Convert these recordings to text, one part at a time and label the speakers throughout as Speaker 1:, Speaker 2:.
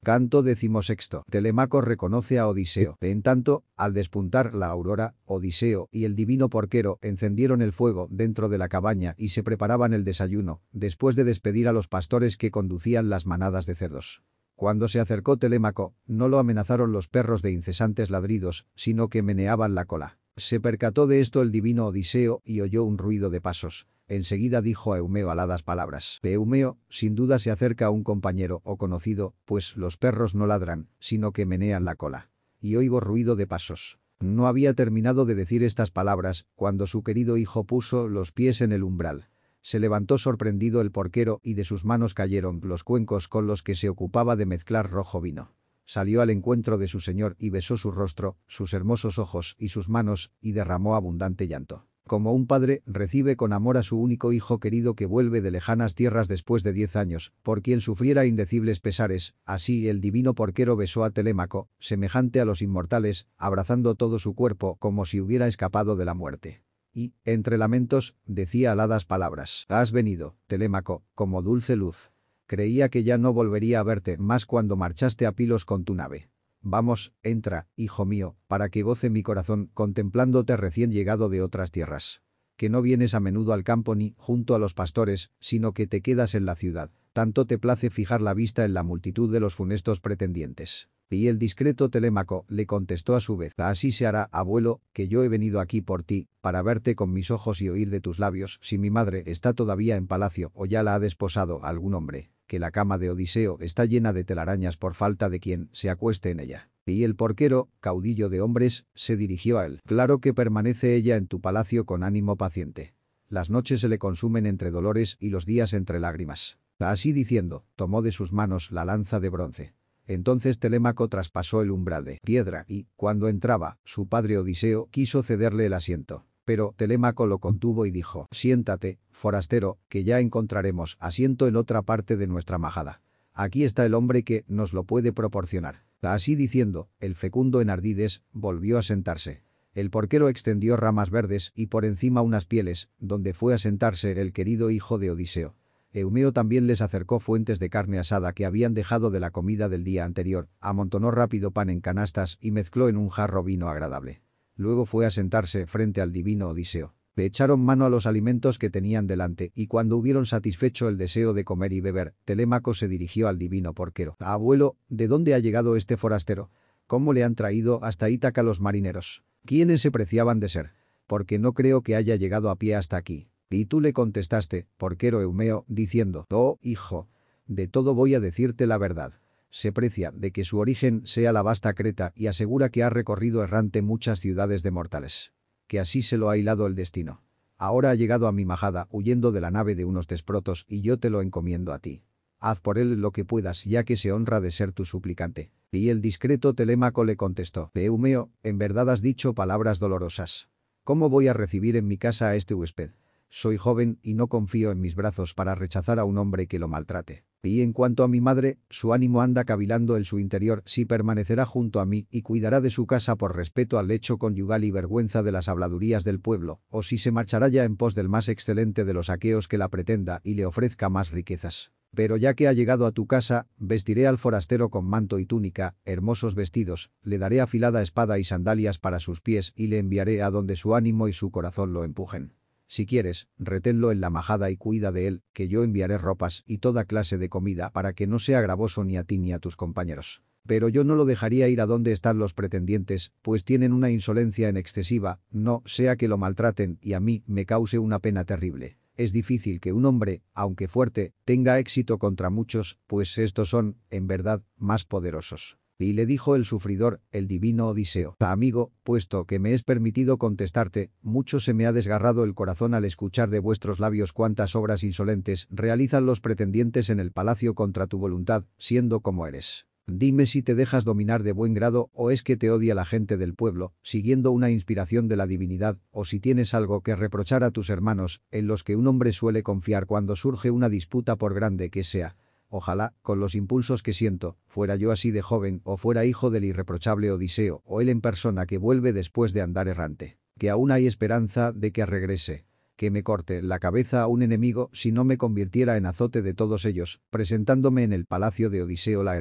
Speaker 1: Canto XVI. Telémaco reconoce a Odiseo. En tanto, al despuntar la aurora, Odiseo y el divino porquero encendieron el fuego dentro de la cabaña y se preparaban el desayuno, después de despedir a los pastores que conducían las manadas de cerdos. Cuando se acercó Telémaco, no lo amenazaron los perros de incesantes ladridos, sino que meneaban la cola. Se percató de esto el divino Odiseo y oyó un ruido de pasos. Enseguida dijo a Eumeo aladas palabras. Eumeo, sin duda se acerca a un compañero o conocido, pues los perros no ladran, sino que menean la cola. Y oigo ruido de pasos. No había terminado de decir estas palabras, cuando su querido hijo puso los pies en el umbral. Se levantó sorprendido el porquero y de sus manos cayeron los cuencos con los que se ocupaba de mezclar rojo vino. Salió al encuentro de su señor y besó su rostro, sus hermosos ojos y sus manos, y derramó abundante llanto. Como un padre recibe con amor a su único hijo querido que vuelve de lejanas tierras después de 10 años, por quien sufriera indecibles pesares, así el divino porquero besó a Telémaco, semejante a los inmortales, abrazando todo su cuerpo como si hubiera escapado de la muerte. Y, entre lamentos, decía aladas palabras. Has venido, Telémaco, como dulce luz. Creía que ya no volvería a verte más cuando marchaste a Pilos con tu nave. Vamos, entra, hijo mío, para que goce mi corazón contemplándote recién llegado de otras tierras. Que no vienes a menudo al campo ni junto a los pastores, sino que te quedas en la ciudad. Tanto te place fijar la vista en la multitud de los funestos pretendientes. Y el discreto Telémaco le contestó a su vez. Así se hará, abuelo, que yo he venido aquí por ti, para verte con mis ojos y oír de tus labios si mi madre está todavía en palacio o ya la ha desposado algún hombre. Que la cama de Odiseo está llena de telarañas por falta de quien se acueste en ella. Y el porquero, caudillo de hombres, se dirigió a él. Claro que permanece ella en tu palacio con ánimo paciente. Las noches se le consumen entre dolores y los días entre lágrimas. Así diciendo, tomó de sus manos la lanza de bronce. Entonces Telémaco traspasó el umbral de piedra y, cuando entraba, su padre Odiseo quiso cederle el asiento. Pero Telémaco lo contuvo y dijo, siéntate, forastero, que ya encontraremos asiento en otra parte de nuestra majada. Aquí está el hombre que nos lo puede proporcionar. Así diciendo, el fecundo Enardides volvió a sentarse. El porquero extendió ramas verdes y por encima unas pieles, donde fue a sentarse el querido hijo de Odiseo. Eumeo también les acercó fuentes de carne asada que habían dejado de la comida del día anterior, amontonó rápido pan en canastas y mezcló en un jarro vino agradable. Luego fue a sentarse frente al divino Odiseo. Le echaron mano a los alimentos que tenían delante y cuando hubieron satisfecho el deseo de comer y beber, Telémaco se dirigió al divino porquero. Abuelo, ¿de dónde ha llegado este forastero? ¿Cómo le han traído hasta Ítaca los marineros? ¿Quiénes se preciaban de ser? Porque no creo que haya llegado a pie hasta aquí. Y tú le contestaste, porquero Eumeo, diciendo, oh, hijo, de todo voy a decirte la verdad. Se precia de que su origen sea la vasta Creta y asegura que ha recorrido errante muchas ciudades de mortales. Que así se lo ha hilado el destino. Ahora ha llegado a mi majada huyendo de la nave de unos desprotos y yo te lo encomiendo a ti. Haz por él lo que puedas ya que se honra de ser tu suplicante. Y el discreto Telémaco le contestó, Eumeo, en verdad has dicho palabras dolorosas. ¿Cómo voy a recibir en mi casa a este huésped? Soy joven y no confío en mis brazos para rechazar a un hombre que lo maltrate. Y en cuanto a mi madre, su ánimo anda cavilando en su interior si permanecerá junto a mí y cuidará de su casa por respeto al lecho conyugal y vergüenza de las habladurías del pueblo, o si se marchará ya en pos del más excelente de los aqueos que la pretenda y le ofrezca más riquezas. Pero ya que ha llegado a tu casa, vestiré al forastero con manto y túnica, hermosos vestidos, le daré afilada espada y sandalias para sus pies y le enviaré a donde su ánimo y su corazón lo empujen. Si quieres, reténlo en la majada y cuida de él, que yo enviaré ropas y toda clase de comida para que no sea gravoso ni a ti ni a tus compañeros. Pero yo no lo dejaría ir a donde están los pretendientes, pues tienen una insolencia en excesiva, no sea que lo maltraten y a mí me cause una pena terrible. Es difícil que un hombre, aunque fuerte, tenga éxito contra muchos, pues estos son, en verdad, más poderosos. Y le dijo el sufridor, el divino Odiseo, amigo, puesto que me es permitido contestarte, mucho se me ha desgarrado el corazón al escuchar de vuestros labios cuántas obras insolentes realizan los pretendientes en el palacio contra tu voluntad, siendo como eres. Dime si te dejas dominar de buen grado o es que te odia la gente del pueblo, siguiendo una inspiración de la divinidad, o si tienes algo que reprochar a tus hermanos, en los que un hombre suele confiar cuando surge una disputa por grande que sea. Ojalá, con los impulsos que siento, fuera yo así de joven o fuera hijo del irreprochable Odiseo o él en persona que vuelve después de andar errante. Que aún hay esperanza de que regrese. Que me corte la cabeza a un enemigo si no me convirtiera en azote de todos ellos, presentándome en el palacio de Odiseo Laértida.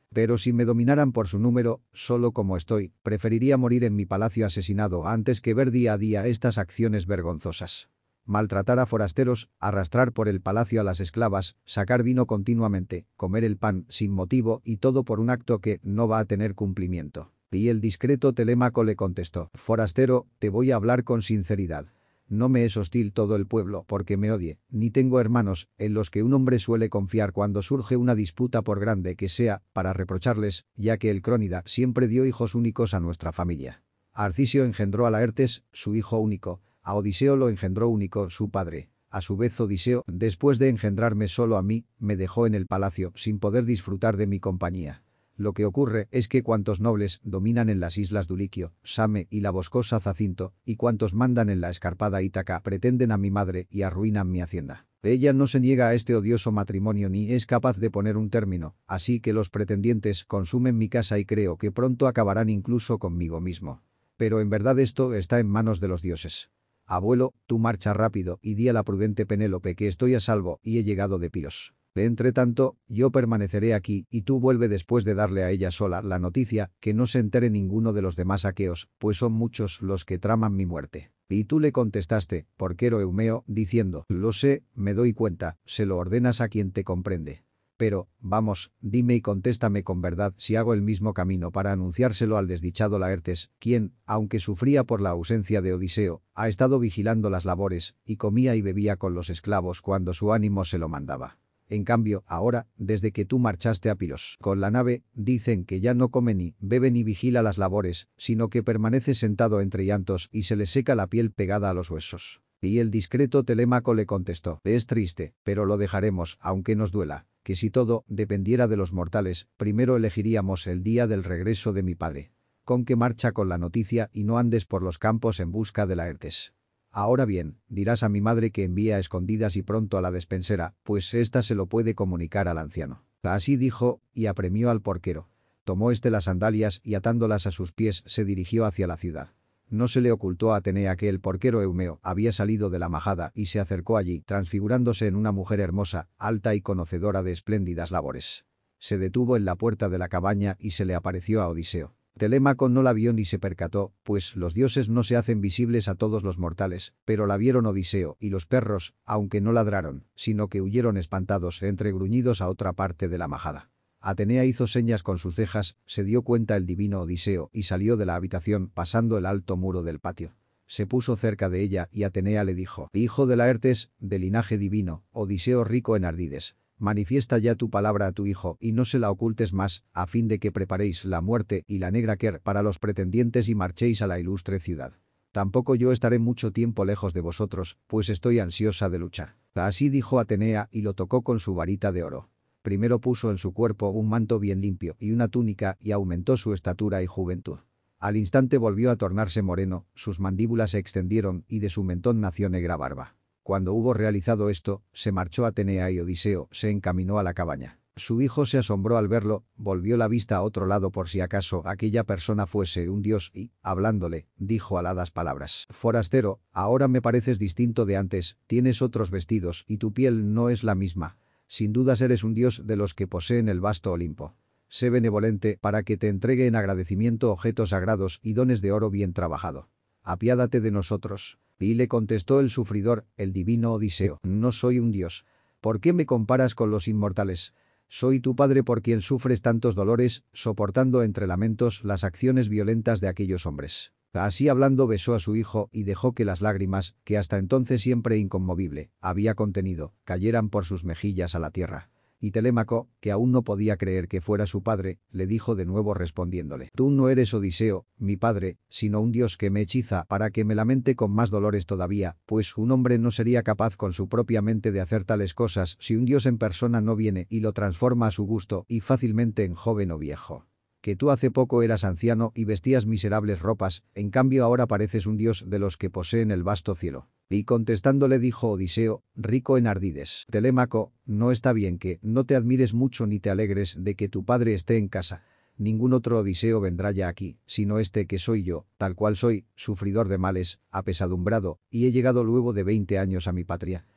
Speaker 1: Pero si me dominaran por su número, solo como estoy, preferiría morir en mi palacio asesinado antes que ver día a día estas acciones vergonzosas. Maltratar a forasteros, arrastrar por el palacio a las esclavas, sacar vino continuamente, comer el pan sin motivo y todo por un acto que no va a tener cumplimiento. Y el discreto Telémaco le contestó: «Forastero, te voy a hablar con sinceridad. No me es hostil todo el pueblo porque me odie, ni tengo hermanos en los que un hombre suele confiar cuando surge una disputa por grande que sea, para reprocharles, ya que el Crónida siempre dio hijos únicos a nuestra familia. Arcisio engendró a Laertes, su hijo único, a Odiseo lo engendró único su padre. A su vez Odiseo, después de engendrarme solo a mí, me dejó en el palacio sin poder disfrutar de mi compañía. Lo que ocurre es que cuantos nobles dominan en las islas Duliquio, Same y la boscosa Zacinto, y cuantos mandan en la escarpada Ítaca pretenden a mi madre y arruinan mi hacienda. Ella no se niega a este odioso matrimonio ni es capaz de poner un término, así que los pretendientes consumen mi casa y creo que pronto acabarán incluso conmigo mismo. Pero en verdad esto está en manos de los dioses. Abuelo, tú marcha rápido y di a la prudente Penélope que estoy a salvo y he llegado de Piros. Entre tanto, yo permaneceré aquí y tú vuelve después de darle a ella sola la noticia, que no se entere ninguno de los demás aqueos, pues son muchos los que traman mi muerte». Y tú le contestaste, porquero Eumeo, diciendo: «Lo sé, me doy cuenta, se lo ordenas a quien te comprende. Pero, vamos, dime y contéstame con verdad si hago el mismo camino para anunciárselo al desdichado Laertes, quien, aunque sufría por la ausencia de Odiseo, ha estado vigilando las labores, y comía y bebía con los esclavos cuando su ánimo se lo mandaba. En cambio, ahora, desde que tú marchaste a Piros con la nave, dicen que ya no come ni bebe ni vigila las labores, sino que permanece sentado entre llantos y se le seca la piel pegada a los huesos». Y el discreto Telémaco le contestó: «Es triste, pero lo dejaremos, aunque nos duela, que si todo dependiera de los mortales, primero elegiríamos el día del regreso de mi padre. Con que marcha con la noticia y no andes por los campos en busca de Laertes. Ahora bien, dirás a mi madre que envíe a escondidas y pronto a la despensera, pues ésta se lo puede comunicar al anciano». Así dijo, y apremió al porquero. Tomó las sandalias y atándolas a sus pies se dirigió hacia la ciudad. No se le ocultó a Atenea que el porquero Eumeo había salido de la majada y se acercó allí, transfigurándose en una mujer hermosa, alta y conocedora de espléndidas labores. Se detuvo en la puerta de la cabaña y se le apareció a Odiseo. Telémaco no la vio ni se percató, pues los dioses no se hacen visibles a todos los mortales, pero la vieron Odiseo y los perros, aunque no ladraron, sino que huyeron espantados entre gruñidos a otra parte de la majada. Atenea hizo señas con sus cejas, se dio cuenta el divino Odiseo y salió de la habitación pasando el alto muro del patio. Se puso cerca de ella y Atenea le dijo: «Hijo de Laertes, de linaje divino, Odiseo rico en ardides, manifiesta ya tu palabra a tu hijo y no se la ocultes más, a fin de que preparéis la muerte y la negra quer para los pretendientes y marchéis a la ilustre ciudad. Tampoco yo estaré mucho tiempo lejos de vosotros, pues estoy ansiosa de luchar». Así dijo Atenea y lo tocó con su varita de oro. Primero puso en su cuerpo un manto bien limpio y una túnica y aumentó su estatura y juventud. Al instante volvió a tornarse moreno, sus mandíbulas se extendieron y de su mentón nació negra barba. Cuando hubo realizado esto, se marchó Atenea y Odiseo se encaminó a la cabaña. Su hijo se asombró al verlo, volvió la vista a otro lado por si acaso aquella persona fuese un dios y, hablándole, dijo aladas palabras: «Forastero, ahora me pareces distinto de antes, tienes otros vestidos y tu piel no es la misma. Sin dudas eres un dios de los que poseen el vasto Olimpo. Sé benevolente para que te entregue en agradecimiento objetos sagrados y dones de oro bien trabajado. Apiádate de nosotros». Y le contestó el sufridor, el divino Odiseo: «No soy un dios. ¿Por qué me comparas con los inmortales? Soy tu padre por quien sufres tantos dolores, soportando entre lamentos las acciones violentas de aquellos hombres». Así hablando besó a su hijo y dejó que las lágrimas, que hasta entonces siempre inconmovible había contenido, cayeran por sus mejillas a la tierra. Y Telémaco, que aún no podía creer que fuera su padre, le dijo de nuevo respondiéndole: «Tú no eres Odiseo, mi padre, sino un dios que me hechiza para que me lamente con más dolores todavía, pues un hombre no sería capaz con su propia mente de hacer tales cosas si un dios en persona no viene y lo transforma a su gusto y fácilmente en joven o viejo. Que tú hace poco eras anciano y vestías miserables ropas, en cambio ahora pareces un dios de los que poseen el vasto cielo». Y contestándole dijo Odiseo, rico en ardides: «Telémaco, no está bien que no te admires mucho ni te alegres de que tu padre esté en casa. Ningún otro Odiseo vendrá ya aquí, sino este que soy yo, tal cual soy, sufridor de males, apesadumbrado, y he llegado luego de 20 años a mi patria.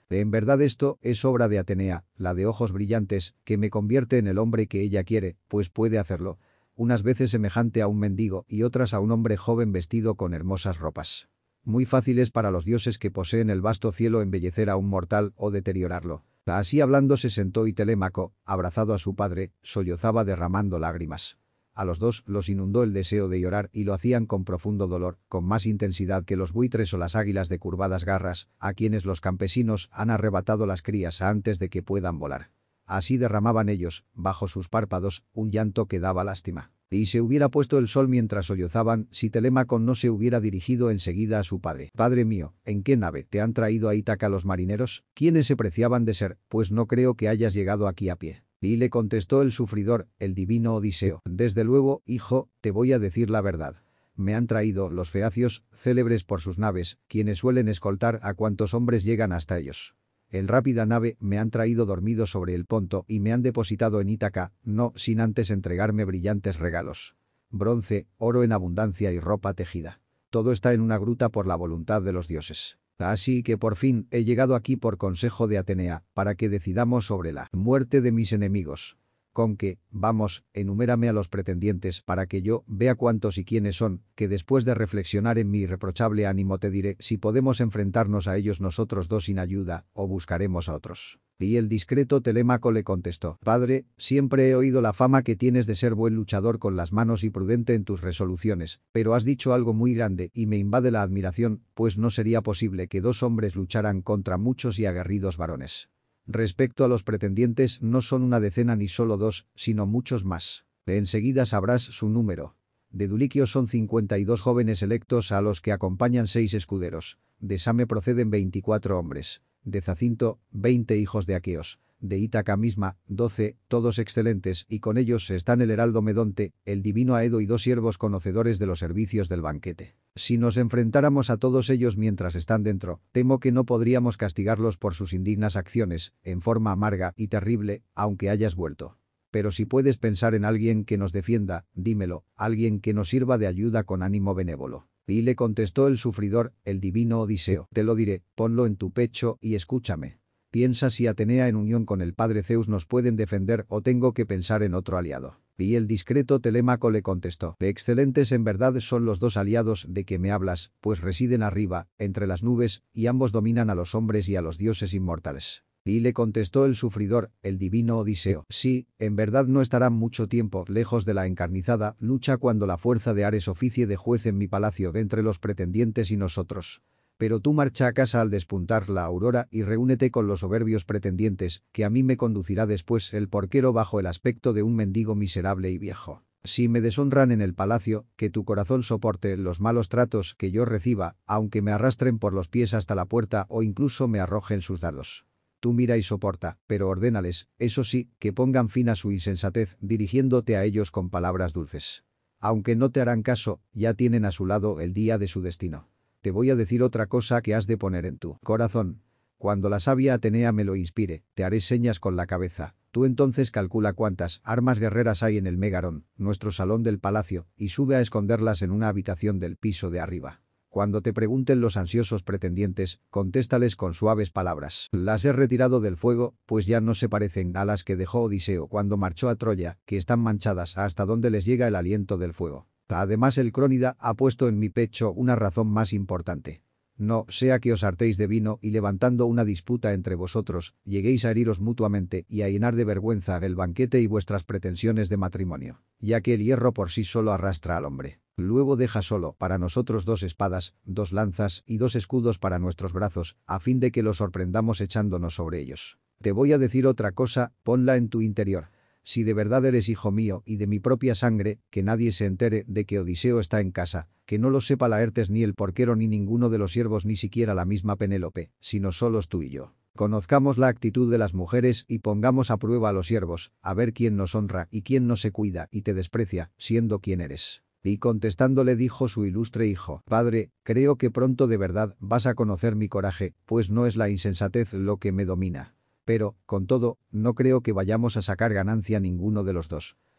Speaker 1: En verdad esto es obra de Atenea, la de ojos brillantes, que me convierte en el hombre que ella quiere, pues puede hacerlo. Unas veces semejante a un mendigo y otras a un hombre joven vestido con hermosas ropas. Muy fácil es para los dioses que poseen el vasto cielo embellecer a un mortal o deteriorarlo. Así hablando se sentó y Telémaco, abrazado a su padre, sollozaba derramando lágrimas. A los dos los inundó el deseo de llorar y lo hacían con profundo dolor, con más intensidad que los buitres o las águilas de curvadas garras, a quienes los campesinos han arrebatado las crías antes de que puedan volar. Así derramaban ellos, bajo sus párpados, un llanto que daba lástima. Y se hubiera puesto el sol mientras sollozaban si Telémaco no se hubiera dirigido enseguida a su padre. «Padre mío, ¿en qué nave te han traído a Ítaca los marineros? ¿Quiénes se preciaban de ser? Pues no creo que hayas llegado aquí a pie». Y le contestó el sufridor, el divino Odiseo. «Desde luego, hijo, te voy a decir la verdad. Me han traído los feacios, célebres por sus naves, quienes suelen escoltar a cuantos hombres llegan hasta ellos. En rápida nave me han traído dormido sobre el Ponto y me han depositado en Ítaca, no sin antes entregarme brillantes regalos. Bronce, oro en abundancia y ropa tejida. Todo está en una gruta por la voluntad de los dioses. Así que por fin he llegado aquí por consejo de Atenea, para que decidamos sobre la muerte de mis enemigos. Con que, vamos, enumérame a los pretendientes para que yo vea cuántos y quiénes son, que después de reflexionar en mi irreprochable ánimo te diré si podemos enfrentarnos a ellos nosotros dos sin ayuda o buscaremos a otros». Y el discreto Telémaco le contestó: «Padre, siempre he oído la fama que tienes de ser buen luchador con las manos y prudente en tus resoluciones, pero has dicho algo muy grande y me invade la admiración, pues no sería posible que dos hombres lucharan contra muchos y aguerridos varones. Respecto a los pretendientes, no son una decena ni solo dos, sino muchos más. Enseguida sabrás su número. De Duliquio son 52 jóvenes electos a los que acompañan 6 escuderos. De Same proceden 24 hombres. De Zacinto, 20 hijos de Aqueos. De Ítaca misma, 12, todos excelentes, y con ellos están el heraldo Medonte, el divino Aedo y 2 siervos conocedores de los servicios del banquete. Si nos enfrentáramos a todos ellos mientras están dentro, temo que no podríamos castigarlos por sus indignas acciones, en forma amarga y terrible, aunque hayas vuelto. Pero si puedes pensar en alguien que nos defienda, dímelo, alguien que nos sirva de ayuda con ánimo benévolo». Y le contestó el sufridor, el divino Odiseo: «Te lo diré, ponlo en tu pecho y escúchame. Piensa si Atenea en unión con el padre Zeus nos pueden defender o tengo que pensar en otro aliado». Y el discreto Telémaco le contestó: «Excelentes en verdad son los dos aliados de que me hablas, pues residen arriba, entre las nubes, y ambos dominan a los hombres y a los dioses inmortales». Y le contestó el sufridor, el divino Odiseo: «Sí, en verdad no estarán mucho tiempo lejos de la encarnizada lucha cuando la fuerza de Ares oficie de juez en mi palacio entre los pretendientes y nosotros. Pero tú marcha a casa al despuntar la aurora y reúnete con los soberbios pretendientes, que a mí me conducirá después el porquero bajo el aspecto de un mendigo miserable y viejo. Si me deshonran en el palacio, que tu corazón soporte los malos tratos que yo reciba, aunque me arrastren por los pies hasta la puerta o incluso me arrojen sus dardos. Tú mira y soporta, pero ordénales, eso sí, que pongan fin a su insensatez, dirigiéndote a ellos con palabras dulces. Aunque no te harán caso, ya tienen a su lado el día de su destino. Te voy a decir otra cosa que has de poner en tu corazón. Cuando la sabia Atenea me lo inspire, te haré señas con la cabeza. Tú entonces calcula cuántas armas guerreras hay en el Megarón, nuestro salón del palacio, y sube a esconderlas en una habitación del piso de arriba. Cuando te pregunten los ansiosos pretendientes, contéstales con suaves palabras: las he retirado del fuego, pues ya no se parecen a las que dejó Odiseo cuando marchó a Troya, que están manchadas hasta donde les llega el aliento del fuego. Además el Crónida ha puesto en mi pecho una razón más importante. No sea que os hartéis de vino y levantando una disputa entre vosotros, lleguéis a heriros mutuamente y a llenar de vergüenza el banquete y vuestras pretensiones de matrimonio, ya que el hierro por sí solo arrastra al hombre. Luego deja solo para nosotros 2 espadas, 2 lanzas y 2 escudos para nuestros brazos, a fin de que los sorprendamos echándonos sobre ellos. Te voy a decir otra cosa, ponla en tu interior. Si de verdad eres hijo mío y de mi propia sangre, que nadie se entere de que Odiseo está en casa, que no lo sepa Laertes ni el porquero ni ninguno de los siervos ni siquiera la misma Penélope, sino solos tú y yo. Conozcamos la actitud de las mujeres y pongamos a prueba a los siervos, a ver quién nos honra y quién no se cuida y te desprecia, siendo quien eres». Y contestándole dijo su ilustre hijo: «Padre, creo que pronto de verdad vas a conocer mi coraje, pues no es la insensatez lo que me domina. Pero, con todo, no creo que vayamos a sacar ganancia ninguno de los dos.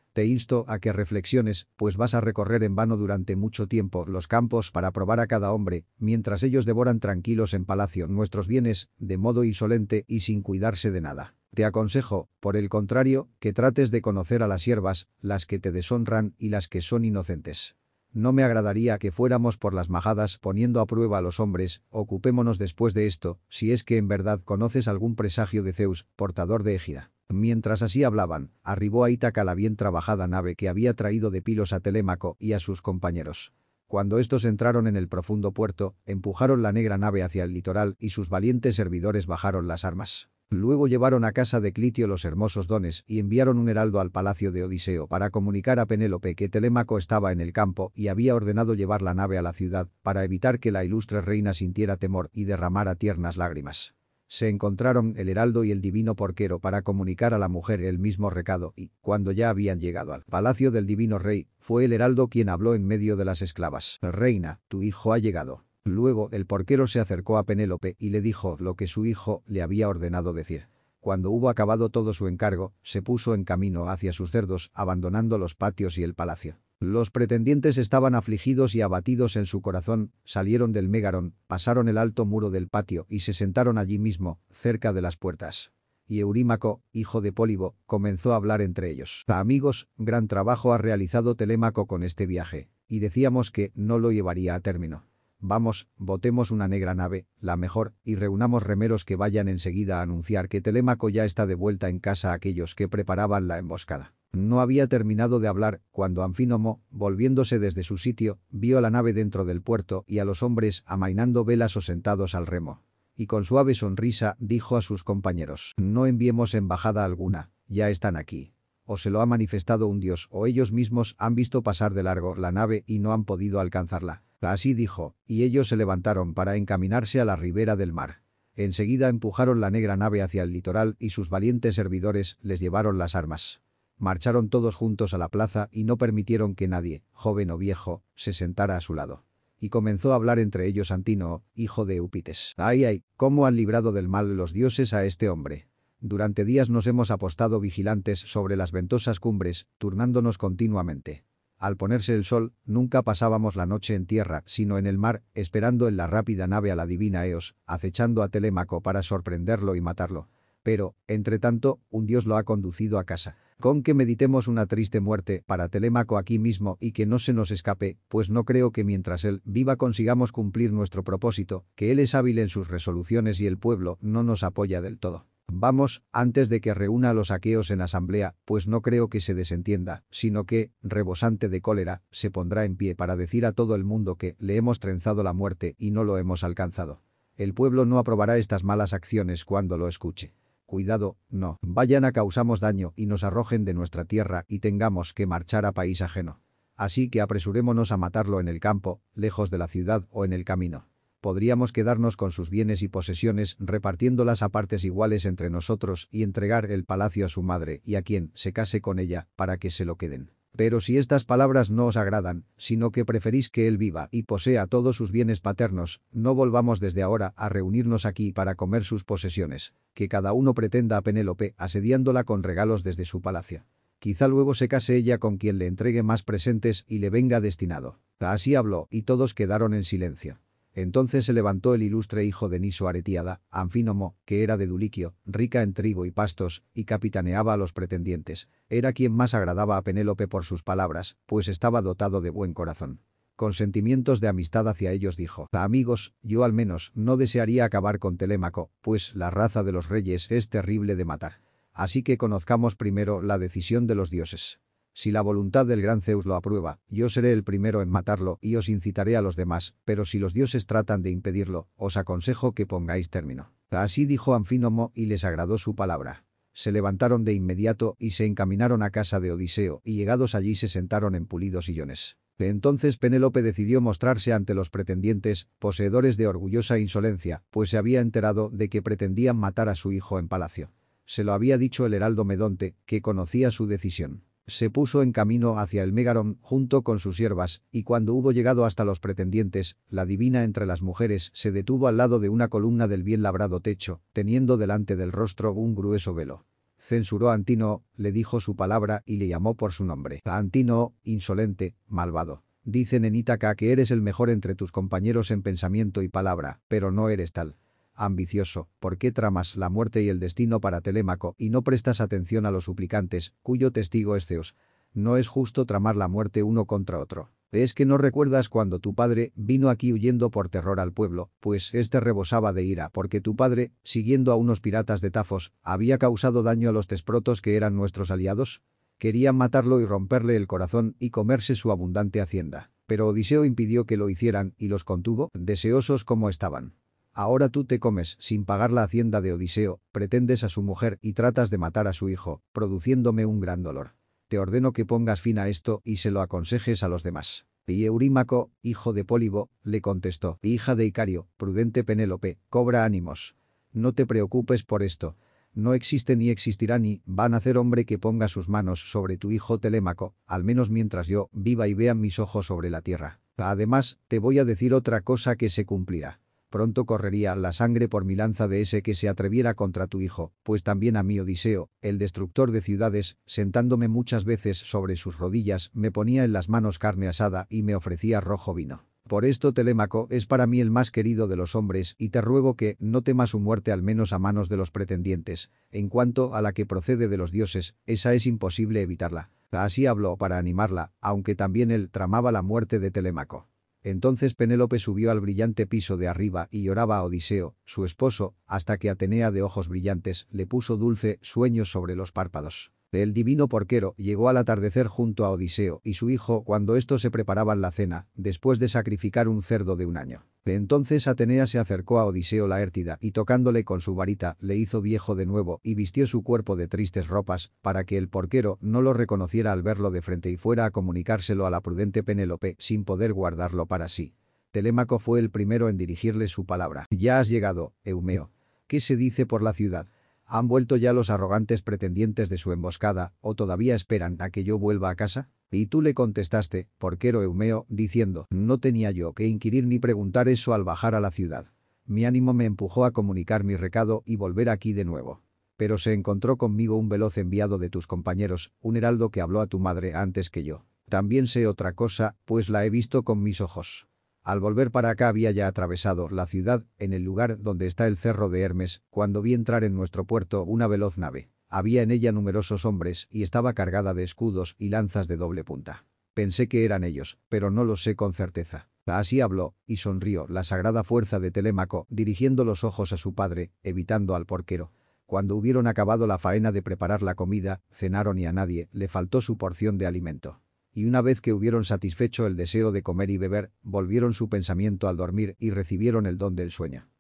Speaker 1: Te insto a que reflexiones, pues vas a recorrer en vano durante mucho tiempo los campos para probar a cada hombre, mientras ellos devoran tranquilos en palacio nuestros bienes, de modo insolente y sin cuidarse de nada. Te aconsejo, por el contrario, que trates de conocer a las siervas, las que te deshonran y las que son inocentes. No me agradaría que fuéramos por las majadas poniendo a prueba a los hombres, ocupémonos después de esto, si es que en verdad conoces algún presagio de Zeus, portador de égida. Mientras así hablaban, arribó a Ítaca la bien trabajada nave que había traído de Pilos a Telémaco y a sus compañeros. Cuando estos entraron en el profundo puerto, empujaron la negra nave hacia el litoral y sus valientes servidores bajaron las armas. Luego llevaron a casa de Clitio los hermosos dones y enviaron un heraldo al palacio de Odiseo para comunicar a Penélope que Telémaco estaba en el campo y había ordenado llevar la nave a la ciudad para evitar que la ilustre reina sintiera temor y derramara tiernas lágrimas. Se encontraron el heraldo y el divino porquero para comunicar a la mujer el mismo recado y, cuando ya habían llegado al palacio del divino rey, fue el heraldo quien habló en medio de las esclavas. «Reina, tu hijo ha llegado». Luego el porquero se acercó a Penélope y le dijo lo que su hijo le había ordenado decir. Cuando hubo acabado todo su encargo, se puso en camino hacia sus cerdos, abandonando los patios y el palacio. Los pretendientes estaban afligidos y abatidos en su corazón, salieron del Mégaron, pasaron el alto muro del patio y se sentaron allí mismo, cerca de las puertas. Y Eurímaco, hijo de Pólibo, comenzó a hablar entre ellos. «Amigos, gran trabajo ha realizado Telémaco con este viaje, y decíamos que no lo llevaría a término. Vamos, botemos una negra nave, la mejor, y reunamos remeros que vayan enseguida a anunciar que Telémaco ya está de vuelta en casa a aquellos que preparaban la emboscada». No había terminado de hablar cuando Anfínomo, volviéndose desde su sitio, vio a la nave dentro del puerto y a los hombres amainando velas o sentados al remo. Y con suave sonrisa dijo a sus compañeros: «No enviemos embajada alguna, ya están aquí. O se lo ha manifestado un dios o ellos mismos han visto pasar de largo la nave y no han podido alcanzarla». Así dijo, y ellos se levantaron para encaminarse a la ribera del mar. Enseguida empujaron la negra nave hacia el litoral y sus valientes servidores les llevaron las armas. Marcharon todos juntos a la plaza y no permitieron que nadie, joven o viejo, se sentara a su lado. Y comenzó a hablar entre ellos Antínoe, hijo de Eupites. «Ay, ay, cómo han librado del mal los dioses a este hombre. Durante días nos hemos apostado vigilantes sobre las ventosas cumbres, turnándonos continuamente. Al ponerse el sol, nunca pasábamos la noche en tierra, sino en el mar, esperando en la rápida nave a la divina Eos, acechando a Telémaco para sorprenderlo y matarlo. Pero, entre tanto, un dios lo ha conducido a casa. Con que meditemos una triste muerte para Telémaco aquí mismo y que no se nos escape, pues no creo que mientras él viva consigamos cumplir nuestro propósito, que él es hábil en sus resoluciones y el pueblo no nos apoya del todo. Vamos, antes de que reúna a los aqueos en asamblea, pues no creo que se desentienda, sino que, rebosante de cólera, se pondrá en pie para decir a todo el mundo que le hemos trenzado la muerte y no lo hemos alcanzado. El pueblo no aprobará estas malas acciones cuando lo escuche. Cuidado, no vayan a causamos daño y nos arrojen de nuestra tierra y tengamos que marchar a país ajeno. Así que apresurémonos a matarlo en el campo, lejos de la ciudad o en el camino. Podríamos quedarnos con sus bienes y posesiones repartiéndolas a partes iguales entre nosotros y entregar el palacio a su madre y a quien se case con ella para que se lo queden. Pero si estas palabras no os agradan, sino que preferís que él viva y posea todos sus bienes paternos, no volvamos desde ahora a reunirnos aquí para comer sus posesiones, que cada uno pretenda a Penélope asediándola con regalos desde su palacio. Quizá luego se case ella con quien le entregue más presentes y le venga destinado». Así habló y todos quedaron en silencio. Entonces se levantó el ilustre hijo de Niso Aretíada, Anfínomo, que era de Duliquio, rica en trigo y pastos, y capitaneaba a los pretendientes. Era quien más agradaba a Penélope por sus palabras, pues estaba dotado de buen corazón. Con sentimientos de amistad hacia ellos dijo: «Amigos, yo al menos no desearía acabar con Telémaco, pues la raza de los reyes es terrible de matar. Así que conozcamos primero la decisión de los dioses. Si la voluntad del gran Zeus lo aprueba, yo seré el primero en matarlo y os incitaré a los demás, pero si los dioses tratan de impedirlo, os aconsejo que pongáis término». Así dijo Anfínomo y les agradó su palabra. Se levantaron de inmediato y se encaminaron a casa de Odiseo y llegados allí se sentaron en pulidos sillones. Entonces Penélope decidió mostrarse ante los pretendientes, poseedores de orgullosa insolencia, pues se había enterado de que pretendían matar a su hijo en palacio. Se lo había dicho el heraldo Medonte, que conocía su decisión. Se puso en camino hacia el Mégaron junto con sus siervas, y cuando hubo llegado hasta los pretendientes, la divina entre las mujeres se detuvo al lado de una columna del bien labrado techo, teniendo delante del rostro un grueso velo. Censuró a Antínoo, le dijo su palabra y le llamó por su nombre. Antínoo, insolente, malvado. Dicen en Ítaca que eres el mejor entre tus compañeros en pensamiento y palabra, pero no eres tal. Ambicioso, ¿por qué tramas la muerte y el destino para Telémaco y no prestas atención a los suplicantes, cuyo testigo es Zeus? No es justo tramar la muerte uno contra otro. ¿Es que no recuerdas cuando tu padre vino aquí huyendo por terror al pueblo? Pues este rebosaba de ira porque tu padre, siguiendo a unos piratas de Tafos, había causado daño a los tesprotos que eran nuestros aliados. Querían matarlo y romperle el corazón y comerse su abundante hacienda. Pero Odiseo impidió que lo hicieran y los contuvo, deseosos como estaban. Ahora tú te comes, sin pagar la hacienda de Odiseo, pretendes a su mujer y tratas de matar a su hijo, produciéndome un gran dolor. Te ordeno que pongas fin a esto y se lo aconsejes a los demás. Y Eurímaco, hijo de Pólibo, le contestó, hija de Icario, prudente Penélope, cobra ánimos. No te preocupes por esto. No existe ni existirá ni va a nacer hombre que ponga sus manos sobre tu hijo Telémaco, al menos mientras yo viva y vean mis ojos sobre la tierra. Además, te voy a decir otra cosa que se cumplirá. Pronto correría la sangre por mi lanza de ese que se atreviera contra tu hijo, pues también a mí Odiseo, el destructor de ciudades, sentándome muchas veces sobre sus rodillas, me ponía en las manos carne asada y me ofrecía rojo vino. Por esto Telémaco es para mí el más querido de los hombres y te ruego que no temas su muerte al menos a manos de los pretendientes. En cuanto a la que procede de los dioses, esa es imposible evitarla. Así habló para animarla, aunque también él tramaba la muerte de Telémaco. Entonces Penélope subió al brillante piso de arriba y lloraba a Odiseo, su esposo, hasta que Atenea de ojos brillantes le puso dulce sueños sobre los párpados. El divino porquero llegó al atardecer junto a Odiseo y su hijo cuando estos se preparaban la cena, después de sacrificar un cerdo de un año. Entonces Atenea se acercó a Odiseo Laértida y tocándole con su varita le hizo viejo de nuevo y vistió su cuerpo de tristes ropas para que el porquero no lo reconociera al verlo de frente y fuera a comunicárselo a la prudente Penélope sin poder guardarlo para sí. Telémaco fue el primero en dirigirle su palabra. Ya has llegado, Eumeo. ¿Qué se dice por la ciudad? ¿Han vuelto ya los arrogantes pretendientes de su emboscada o todavía esperan a que yo vuelva a casa? Y tú le contestaste, porquero Eumeo, diciendo, no tenía yo que inquirir ni preguntar eso al bajar a la ciudad. Mi ánimo me empujó a comunicar mi recado y volver aquí de nuevo. Pero se encontró conmigo un veloz enviado de tus compañeros, un heraldo que habló a tu madre antes que yo. También sé otra cosa, pues la he visto con mis ojos. Al volver para acá había ya atravesado la ciudad, en el lugar donde está el cerro de Hermes, cuando vi entrar en nuestro puerto una veloz nave. Había en ella numerosos hombres y estaba cargada de escudos y lanzas de doble punta. Pensé que eran ellos, pero no lo sé con certeza. Así habló, y sonrió la sagrada fuerza de Telémaco, dirigiendo los ojos a su padre, evitando al porquero. Cuando hubieron acabado la faena de preparar la comida, cenaron y a nadie le faltó su porción de alimento. Y una vez que hubieron satisfecho el deseo de comer y beber, volvieron su pensamiento al dormir y recibieron el don del sueño.